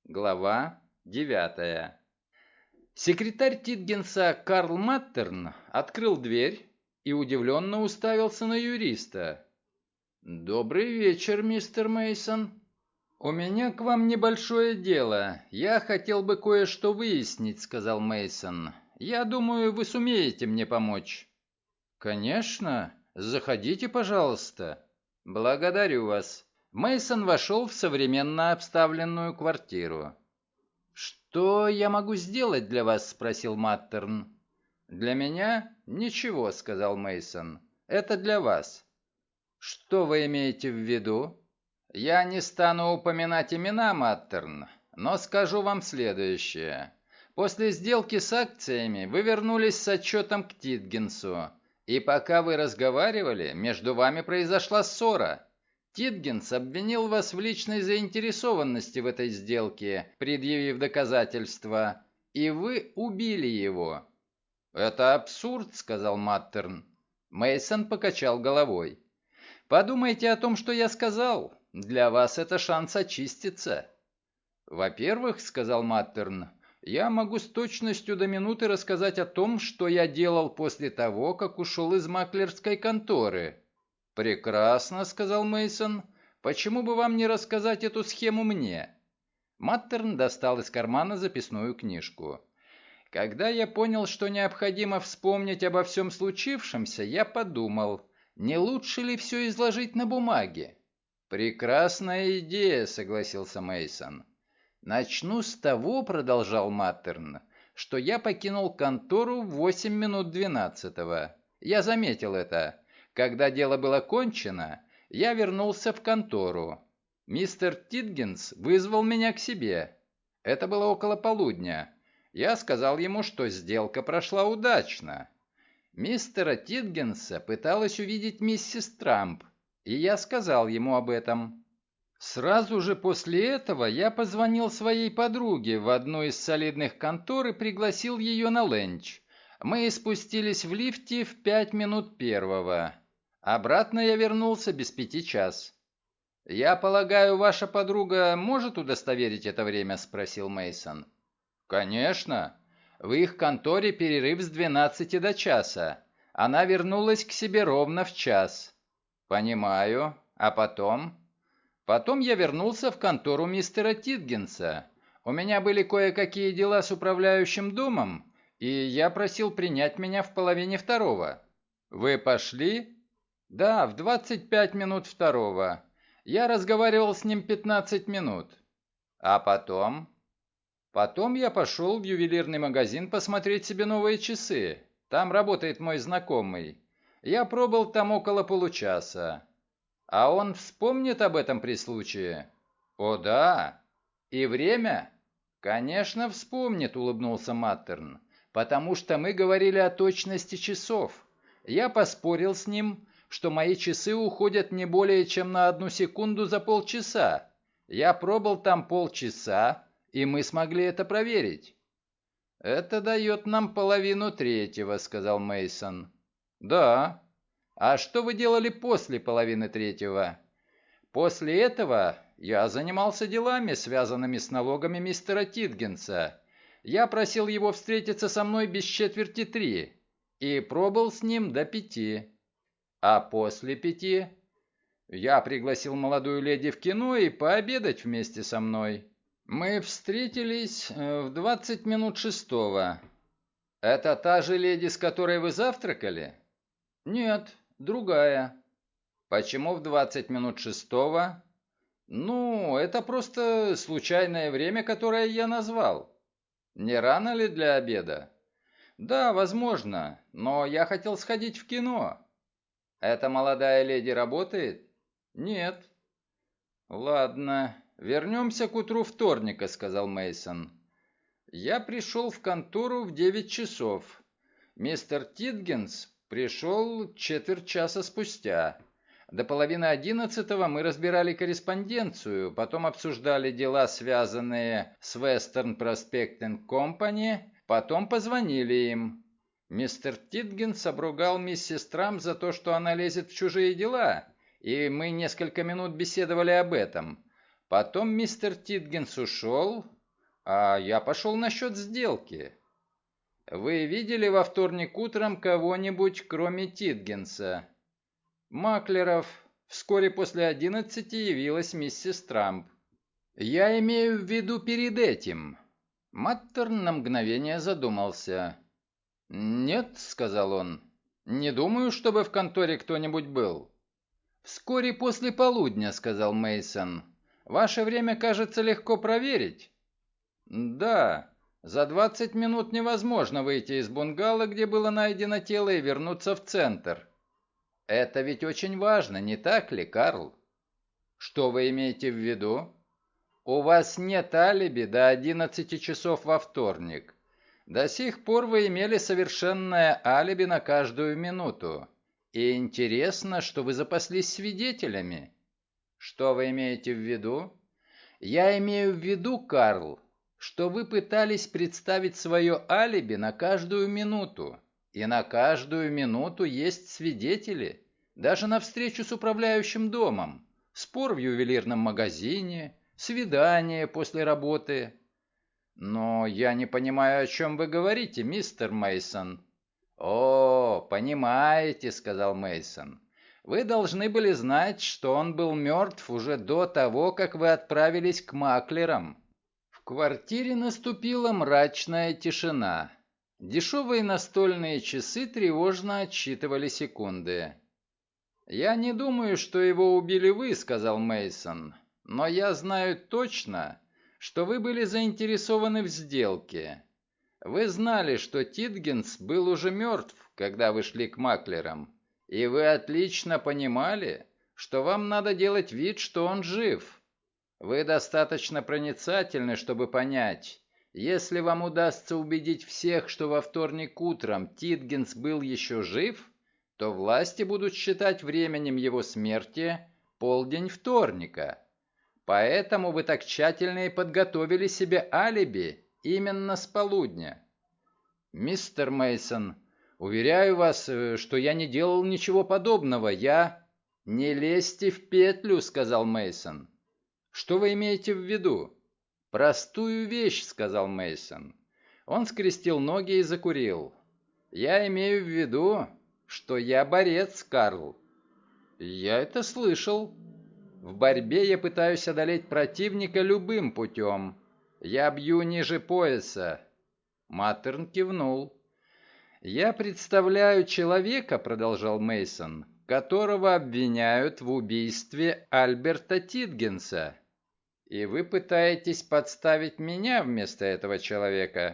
Глава 9. Секретарь Титгенса Карл Маттерн открыл дверь и удивленно уставился на юриста. «Добрый вечер, мистер Мейсон. У меня к вам небольшое дело. Я хотел бы кое-что выяснить», — сказал Мейсон. «Я думаю, вы сумеете мне помочь». «Конечно. Заходите, пожалуйста». «Благодарю вас». Мейсон вошел в современно обставленную квартиру. «Что я могу сделать для вас?» — спросил Маттерн. «Для меня? Ничего», — сказал Мейсон. «Это для вас». «Что вы имеете в виду?» «Я не стану упоминать имена, Маттерн, но скажу вам следующее. После сделки с акциями вы вернулись с отчетом к Титгенсу, и пока вы разговаривали, между вами произошла ссора. Титгенс обвинил вас в личной заинтересованности в этой сделке, предъявив доказательства, и вы убили его». «Это абсурд», — сказал Маттерн. Мейсон покачал головой. «Подумайте о том, что я сказал. Для вас это шанс очиститься». «Во-первых, — сказал Маттерн, — я могу с точностью до минуты рассказать о том, что я делал после того, как ушел из маклерской конторы». «Прекрасно, — сказал Мейсон. Почему бы вам не рассказать эту схему мне?» Маттерн достал из кармана записную книжку. «Когда я понял, что необходимо вспомнить обо всем случившемся, я подумал, не лучше ли все изложить на бумаге?» «Прекрасная идея», — согласился Мейсон. «Начну с того, — продолжал Маттерн, — что я покинул контору в 8 минут 12. Я заметил это. Когда дело было кончено, я вернулся в контору. Мистер Титгенс вызвал меня к себе. Это было около полудня. Я сказал ему, что сделка прошла удачно. Мистера Титгенса пыталась увидеть миссис Трамп, и я сказал ему об этом. Сразу же после этого я позвонил своей подруге в одну из солидных контор и пригласил ее на ленч. Мы спустились в лифте в 5 минут первого. Обратно я вернулся без 5 час. «Я полагаю, ваша подруга может удостоверить это время?» — спросил Мейсон. «Конечно. В их конторе перерыв с 12 до часа. Она вернулась к себе ровно в час». «Понимаю. А потом?» «Потом я вернулся в контору мистера Титгенса. У меня были кое-какие дела с управляющим домом, и я просил принять меня в половине второго». «Вы пошли?» «Да, в 25 минут второго. Я разговаривал с ним 15 минут». «А потом?» «Потом я пошел в ювелирный магазин посмотреть себе новые часы. Там работает мой знакомый. Я пробыл там около получаса. А он вспомнит об этом при случае?» «О, да. И время?» «Конечно, вспомнит», — улыбнулся Маттерн. «Потому что мы говорили о точности часов. Я поспорил с ним, что мои часы уходят не более чем на 1 секунду за полчаса. Я пробыл там полчаса, и мы смогли это проверить». «Это дает нам половину третьего», — сказал Мейсон. «Да. А что вы делали после половины третьего?» «После этого я занимался делами, связанными с налогами мистера Титгенса. Я просил его встретиться со мной без 4:45 и пробыл с ним до 5. А после 5 я пригласил молодую леди в кино и пообедать вместе со мной. Мы встретились в 20 минут шестого. Это та же леди, с которой вы завтракали? Нет, другая. Почему в 20 минут шестого? Ну, это просто случайное время, которое я назвал. Не рано ли для обеда? Да, возможно, но я хотел сходить в кино. Эта молодая леди работает? Нет. Ладно, вернемся к утру вторника, сказал Мейсон. Я пришел в контору в 9 часов. Мистер Титгенс пришел четверть часа спустя. До половины 11 мы разбирали корреспонденцию, потом обсуждали дела, связанные с Western Prospecting Company, потом позвонили им. Мистер Титгенс обругал миссис Трамп за то, что она лезет в чужие дела, и мы несколько минут беседовали об этом. Потом мистер Титгенс ушел, А я пошел насчет сделки. Вы видели во вторник утром кого-нибудь, кроме Титгенса? Маклеров. Вскоре после 11 явилась миссис Трамп. Я имею в виду перед этим. Маттерн на мгновение задумался. «Нет», — сказал он, — «не думаю, чтобы в конторе кто-нибудь был». «Вскоре после полудня», — сказал Мейсон. «Ваше время, кажется, легко проверить». «Да, за 20 минут невозможно выйти из бунгало, где было найдено тело, и вернуться в центр». «Это ведь очень важно, не так ли, Карл?» «Что вы имеете в виду?» «У вас нет алиби до 11 часов во вторник. До сих пор вы имели совершенное алиби на каждую минуту. И интересно, что вы запаслись свидетелями». «Что вы имеете в виду?» «Я имею в виду, Карл, что вы пытались представить свое алиби на каждую минуту. И на каждую минуту есть свидетели. Даже на встречу с управляющим домом, спор в ювелирном магазине, свидание после работы». «Но я не понимаю, о чем вы говорите, мистер Мейсон». «О, понимаете», — сказал Мейсон. «Вы должны были знать, что он был мертв уже до того, как вы отправились к маклерам». В квартире наступила мрачная тишина. Дешевые настольные часы тревожно отсчитывали секунды. «Я не думаю, что его убили вы», — сказал Мейсон. «Но я знаю точно, что вы были заинтересованы в сделке. Вы знали, что Титгенс был уже мертв, когда вы шли к маклерам, и вы отлично понимали, что вам надо делать вид, что он жив. Вы достаточно проницательны, чтобы понять, если вам удастся убедить всех, что во вторник утром Титгенс был еще жив, то власти будут считать временем его смерти полдень вторника. Поэтому вы так тщательно и подготовили себе алиби именно с полудня. Мистер Мейсон, уверяю вас, что я не делал ничего подобного. Я... Не лезьте в петлю, сказал Мейсон. Что вы имеете в виду? Простую вещь, сказал Мейсон. Он скрестил ноги и закурил. Я имею в виду, что я борец, Карл. Я это слышал. В борьбе я пытаюсь одолеть противника любым путем. Я бью ниже пояса. Маттерн кивнул. «Я представляю человека», — продолжал Мейсон, «которого обвиняют в убийстве Альберта Титгенса. И вы пытаетесь подставить меня вместо этого человека?»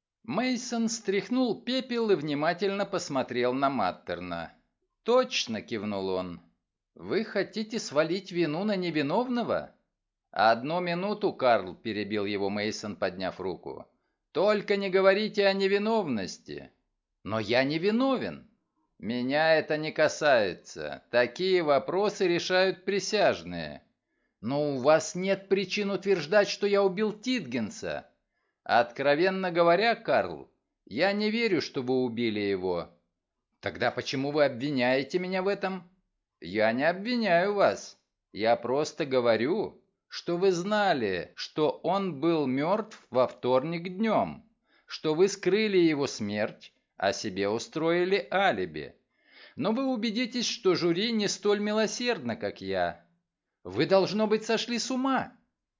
Мейсон стряхнул пепел и внимательно посмотрел на Маттерна. «Точно», — кивнул он. «Вы хотите свалить вину на невиновного?» «Одну минуту, Карл», — перебил его Мейсон, подняв руку. «Только не говорите о невиновности». «Но я не виновен». «Меня это не касается. Такие вопросы решают присяжные». «Но у вас нет причин утверждать, что я убил Титгенса». «Откровенно говоря, Карл, я не верю, что вы убили его». «Тогда почему вы обвиняете меня в этом?» «Я не обвиняю вас. Я просто говорю, что вы знали, что он был мертв во вторник днем, что вы скрыли его смерть, а себе устроили алиби. Но вы убедитесь, что жюри не столь милосердно, как я. Вы, должно быть, сошли с ума.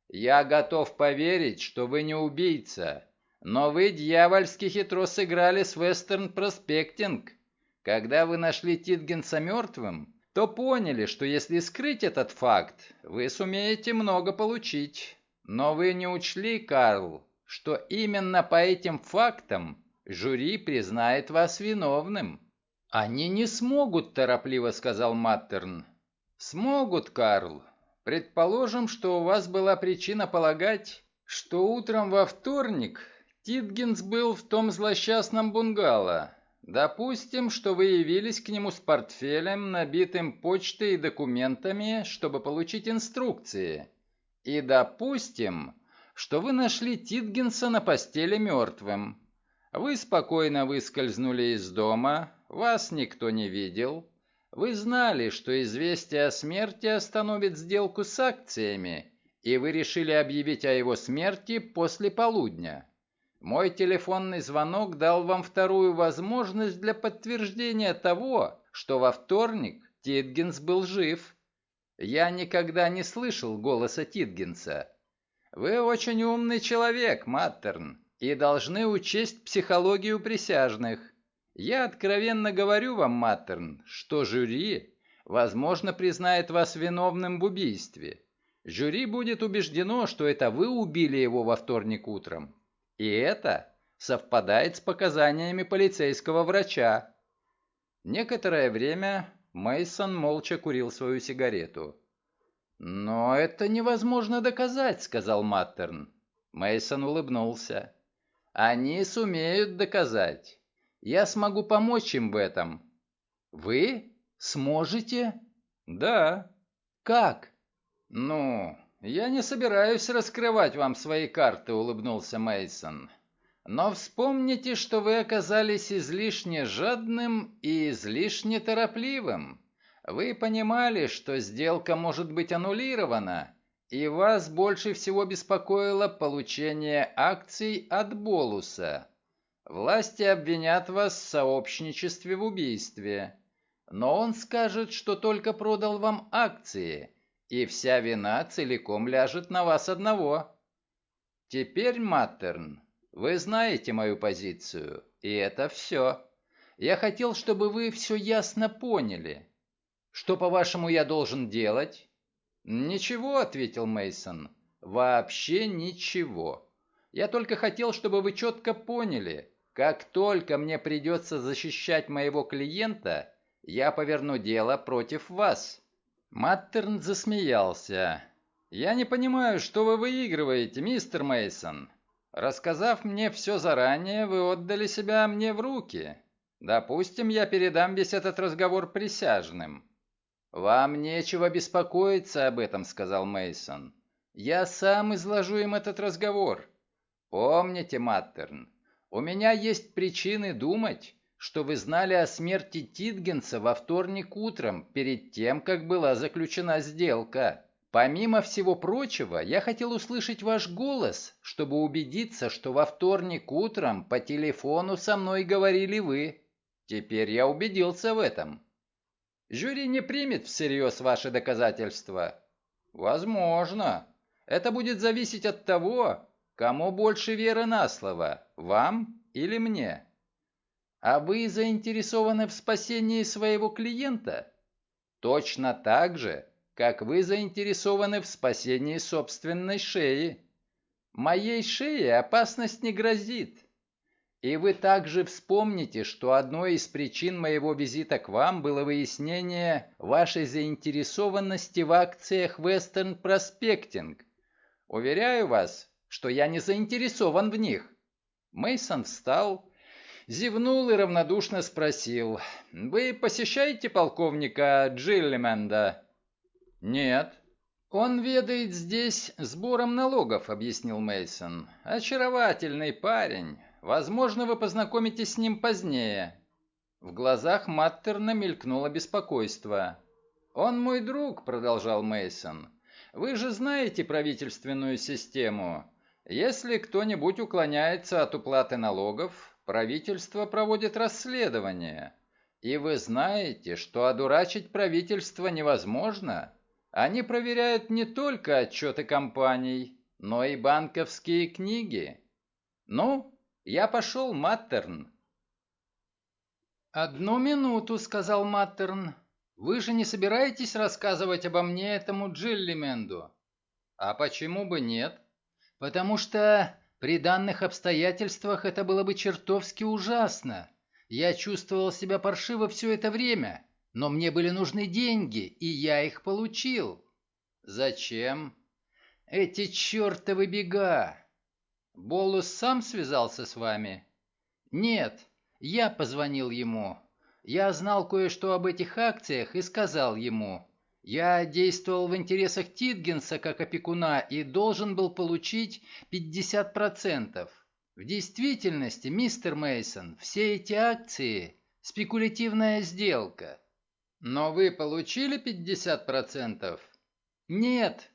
Я готов поверить, что вы не убийца, но вы дьявольски хитро сыграли с Western Prospecting. Когда вы нашли Титгенса мертвым, то поняли, что если скрыть этот факт, вы сумеете много получить. Но вы не учли, Карл, что именно по этим фактам жюри признает вас виновным». «Они не смогут», — торопливо сказал Маттерн. «Смогут, Карл. Предположим, что у вас была причина полагать, что утром во вторник Титгенс был в том злосчастном бунгало. Допустим, что вы явились к нему с портфелем, набитым почтой и документами, чтобы получить инструкции. И допустим, что вы нашли Титгенса на постели мертвым. Вы спокойно выскользнули из дома, вас никто не видел. Вы знали, что известие о смерти остановит сделку с акциями, и вы решили объявить о его смерти после полудня. Мой телефонный звонок дал вам вторую возможность для подтверждения того, что во вторник Титгенс был жив. Я никогда не слышал голоса Титгенса. Вы очень умный человек, Маттерн, и должны учесть психологию присяжных. Я откровенно говорю вам, Маттерн, что жюри, возможно, признает вас виновным в убийстве. Жюри будет убеждено, что это вы убили его во вторник утром. И это совпадает с показаниями полицейского врача. Некоторое время Мейсон молча курил свою сигарету. «Но это невозможно доказать», — сказал Маттерн. Мейсон улыбнулся. «Они сумеют доказать. Я смогу помочь им в этом». «Вы? Сможете?» «Да». «Как?» «Ну, я не собираюсь раскрывать вам свои карты», — улыбнулся Мейсон. «Но вспомните, что вы оказались излишне жадным и излишне торопливым. Вы понимали, что сделка может быть аннулирована, и вас больше всего беспокоило получение акций от Болуса. Власти обвинят вас в сообщничестве в убийстве. Но он скажет, что только продал вам акции, и вся вина целиком ляжет на вас одного. Теперь, Маттерн, вы знаете мою позицию, и это все. Я хотел, чтобы вы все ясно поняли. Что, по-вашему, я должен делать? Ничего, ответил Мейсон. Вообще ничего. Я только хотел, чтобы вы четко поняли, как только мне придется защищать моего клиента, я поверну дело против вас. Маттерн засмеялся. «Я не понимаю, что вы выигрываете, мистер Мейсон. Рассказав мне все заранее, вы отдали себя мне в руки. Допустим, я передам весь этот разговор присяжным». «Вам нечего беспокоиться об этом», — сказал Мейсон. «Я сам изложу им этот разговор. Помните, Маттерн, у меня есть причины думать, что вы знали о смерти Титгенса во вторник утром, перед тем, как была заключена сделка. Помимо всего прочего, я хотел услышать ваш голос, чтобы убедиться, что во вторник утром по телефону со мной говорили вы. Теперь я убедился в этом. Жюри не примет всерьез ваши доказательства. Возможно. Это будет зависеть от того, кому больше веры на слово, вам или мне. А вы заинтересованы в спасении своего клиента? Точно так же, как вы заинтересованы в спасении собственной шеи. Моей шее опасность не грозит. И вы также вспомните, что одной из причин моего визита к вам было выяснение вашей заинтересованности в акциях Western Prospecting. Уверяю вас, что я не заинтересован в них. Мейсон встал, зевнул и равнодушно спросил: «Вы посещаете полковника Джиллименда?» «Нет». «Он ведает здесь сбором налогов», — объяснил Мейсон. «Очаровательный парень. Возможно, вы познакомитесь с ним позднее». В глазах Маттерна мелькнуло беспокойство. «Он мой друг», — продолжал Мейсон. «Вы же знаете правительственную систему. Если кто-нибудь уклоняется от уплаты налогов, правительство проводит расследование. И вы знаете, что одурачить правительство невозможно. Они проверяют не только отчеты компаний, но и банковские книги. Ну, я пошел, Маттерн». «Одну минуту», — сказал Маттерн. «Вы же не собираетесь рассказывать обо мне этому Джиллименду?» «А почему бы нет?» «Потому что при данных обстоятельствах это было бы чертовски ужасно. Я чувствовал себя паршиво все это время, но мне были нужны деньги, и я их получил». «Зачем?» «Эти чертовы бега!» «Болус сам связался с вами?» «Нет, я позвонил ему. Я знал кое-что об этих акциях и сказал ему. Я действовал в интересах Титгенса как опекуна и должен был получить 50%. В действительности, мистер Мейсон, все эти акции – спекулятивная сделка». «Но вы получили 50%? «Нет,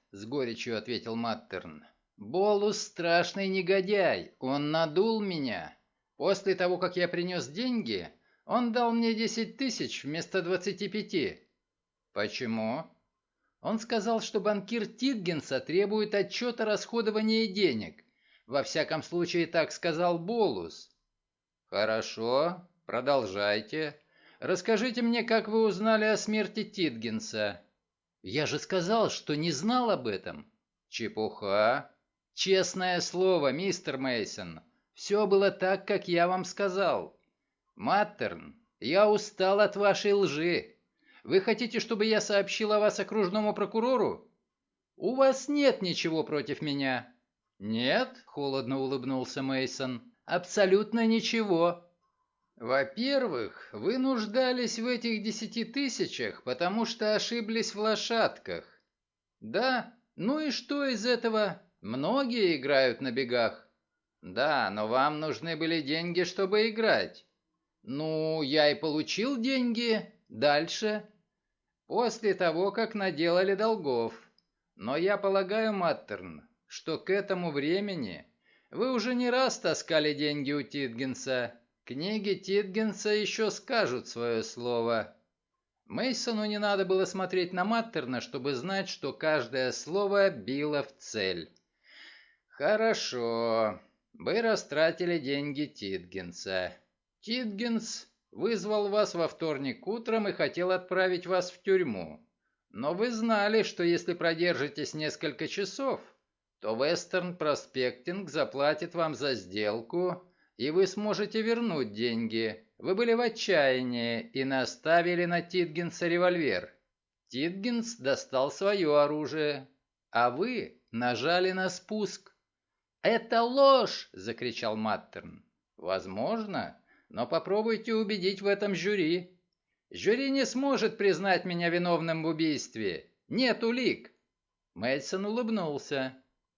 — с горечью ответил Маттерн. «Болус страшный негодяй, он надул меня. После того, как я принес деньги, он дал мне 10 тысяч вместо 25. Почему? Он сказал, что банкир Титгенса требует отчета расходования денег. Во всяком случае, так сказал Болус. Хорошо, продолжайте. Расскажите мне, как вы узнали о смерти Титгенса. Я же сказал, что не знал об этом. Чепуха. Честное слово, мистер Мейсон. Все было так, как я вам сказал. Маттерн, я устал от вашей лжи. Вы хотите, чтобы я сообщил о вас окружному прокурору? У вас нет ничего против меня. Нет, холодно улыбнулся Мейсон. Абсолютно ничего. Во-первых, вы нуждались в этих 10 тысячах, потому что ошиблись в лошадках. Да, ну и что из этого? Многие играют на бегах. Да, но вам нужны были деньги, чтобы играть. Ну, я и получил деньги. Дальше. После того, как наделали долгов. Но я полагаю, Маттерн, что к этому времени вы уже не раз таскали деньги у Титгенса. Книги Титгенса еще скажут свое слово. Мейсону не надо было смотреть на Маттерна, чтобы знать, что каждое слово било в цель. Хорошо. Вы растратили деньги Титгенса. Титгенс вызвал вас во вторник утром и хотел отправить вас в тюрьму. Но вы знали, что если продержитесь несколько часов, то Western Prospecting заплатит вам за сделку, и вы сможете вернуть деньги. Вы были в отчаянии и наставили на Титгенса револьвер. Титгенс достал свое оружие, а вы нажали на спуск. «Это ложь!» – закричал Маттерн. «Возможно, но попробуйте убедить в этом жюри. Жюри не сможет признать меня виновным в убийстве. Нет улик». Мейсон улыбнулся.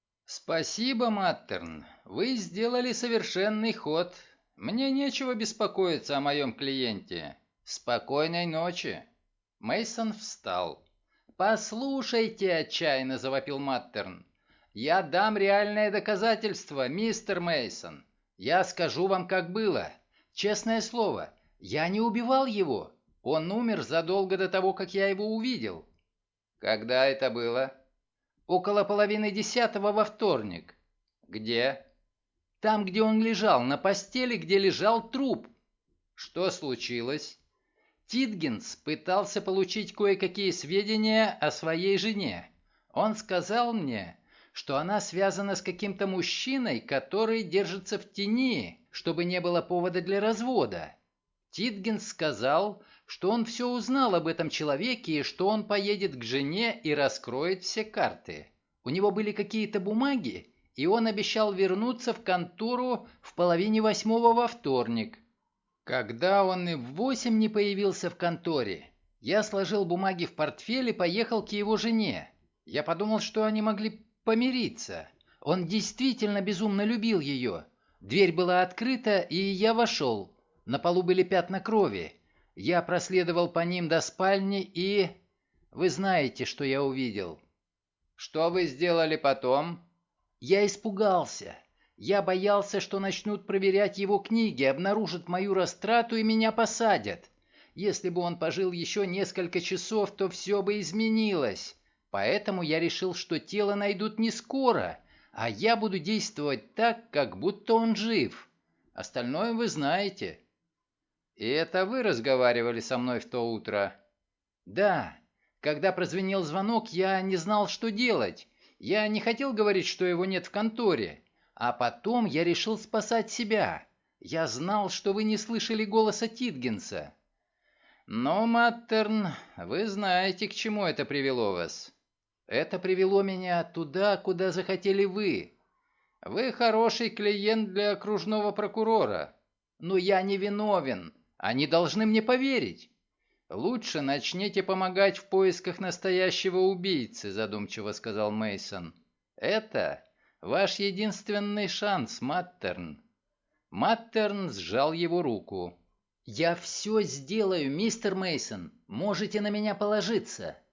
«Спасибо, Маттерн. Вы сделали совершенный ход. Мне нечего беспокоиться о моем клиенте. Спокойной ночи». Мейсон встал. «Послушайте», – отчаянно завопил Маттерн. «Я дам реальное доказательство, мистер Мейсон. Я скажу вам, как было. Честное слово, я не убивал его. Он умер задолго до того, как я его увидел». «Когда это было?» «Около 9:30 во вторник». «Где?» «Там, где он лежал, на постели, где лежал труп». «Что случилось?» Титгенс пытался получить кое-какие сведения о своей жене. Он сказал мне, что она связана с каким-то мужчиной, который держится в тени, чтобы не было повода для развода. Титгенс сказал, что он все узнал об этом человеке и что он поедет к жене и раскроет все карты. У него были какие-то бумаги, и он обещал вернуться в контору в 7:30 во вторник. Когда он и в 8 не появился в конторе, я сложил бумаги в портфель и поехал к его жене. Я подумал, что они могли помириться. Он действительно безумно любил ее. Дверь была открыта, и я вошел. На полу были пятна крови. Я проследовал по ним до спальни и... Вы знаете, что я увидел. Что вы сделали потом? Я испугался. Я боялся, что начнут проверять его книги, обнаружат мою растрату и меня посадят. Если бы он пожил еще несколько часов, то все бы изменилось. Поэтому я решил, что тело найдут не скоро, а я буду действовать так, как будто он жив. Остальное вы знаете. И это вы разговаривали со мной в то утро? Да. Когда прозвенел звонок, я не знал, что делать. Я не хотел говорить, что его нет в конторе. А потом я решил спасать себя. Я знал, что вы не слышали голоса Титгенса. Но, Маттерн, вы знаете, к чему это привело вас. Это привело меня туда, куда захотели вы. Вы хороший клиент для окружного прокурора. Но я не виновен. Они должны мне поверить. Лучше начните помогать в поисках настоящего убийцы, задумчиво сказал Мейсон. Это ваш единственный шанс, Маттерн. Маттерн сжал его руку. Я все сделаю, мистер Мейсон. Можете на меня положиться.